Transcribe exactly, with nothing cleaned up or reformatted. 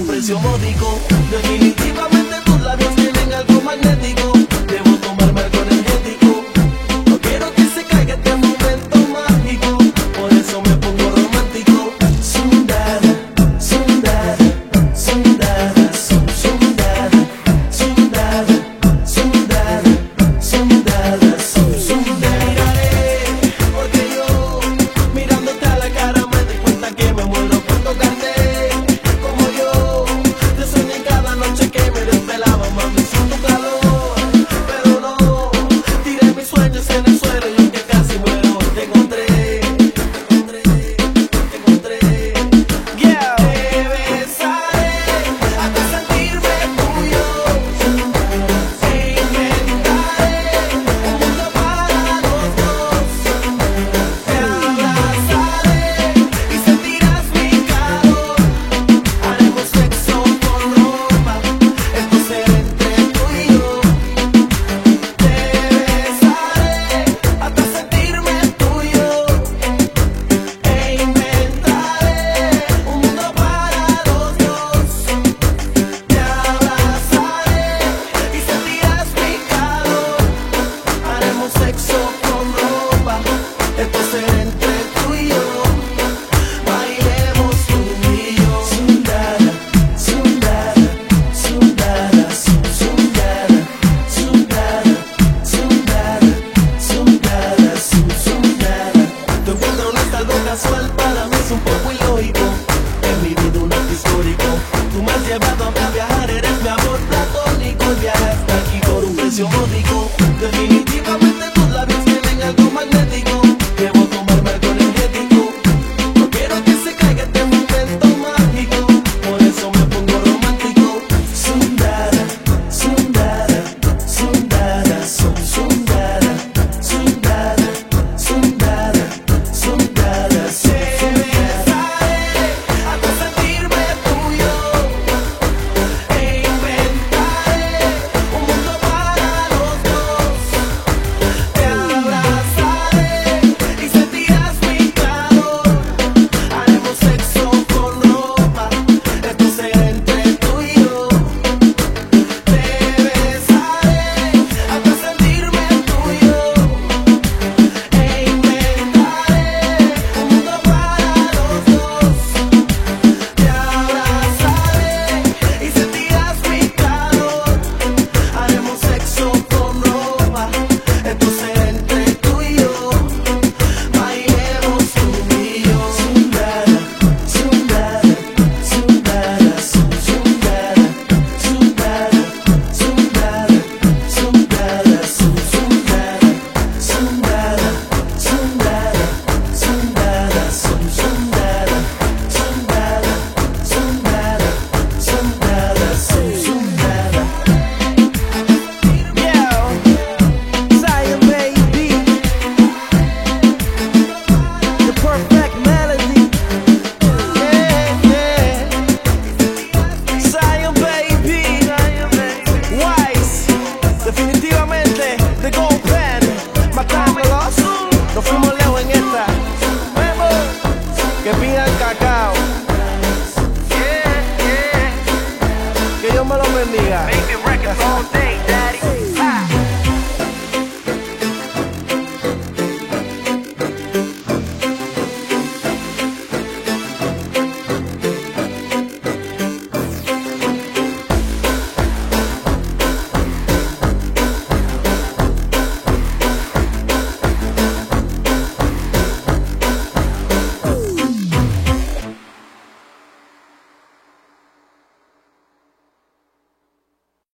un precio módico. Definitivamente tus labios tienen algo magnético. Debo tomarme algo energético. No quiero que se caiga este momento mágico. Por eso me pongo romántico. Sundada, sundada, sundada, sum, sundada, sundada, sundada, sundada, sum, sundada. Miraré, porque yo mirándote a la cara me di cuenta que me muero por tocarte. Como yo te soñé cada noche que me desvelaba, mami, sin tu calor. Pero no, tiré mis sueños en el suelo y aunque casi muero, te encontré, te encontré, te encontré. Yeah. Te besaré hasta sentirme tuyo. E inventaré un mundo para los dos. Te abrazaré y sentirás mi calor. Haremos sexo con ropa, esto será entre tú y yo. Te besaré hasta sentirme tuyo. E inventaré un mundo para los dos. Te abrazaré y sentirás mi calor. Haremos sexo con ropa, esto será entre tú y yo. Bailemos tú y yo. Sundada, sundada, sundada, sum, sundada, sundada, sundada, sundada, sum, sundada. Tu encuentro no es algo casual, para mí es un poco ilógico. En mi vida un acto histórico. Tú me has llevado a viajar, eres mi amor platónico. El viaje hasta aquí por un precio módico. Definitivamente tus labios tienen algo magnético. Debo tomarme algo energético. No quiero que se caiga este momento mágico. Por eso me pongo romántico. Sundada, sundada, sundada, sum, sundada, sundada, sundada, sundada, sum, sundada. Hasta sentirme tuyo. E inventaré un mundo para los dos. Te abrazaré y sentirás mi calor. Haremos sexo con ropa, esto será entre tú y yo. Te besaré hasta sentirme tuyo. E inventaré un mundo para los dos. Te abrazaré y sentirás mi calor. Haremos sexo con ropa, esto será entre tú y yo. Bailemos tú y yo. Sundada, sundada, sundada, sum, sundada, sundada, sundada, sundada, sum, sundada, sundada, sundada, sundada, sum, sundada, sundada, sundada, sundada, sum, sundada. Yo, Zion baby, the perfect melody. Yeah, yeah. Zion baby, Wise, definitivamente the gold pen, matándolos. Nos fuimos lejos en esta. Que pidan cacao. Que Dios me los bendiga.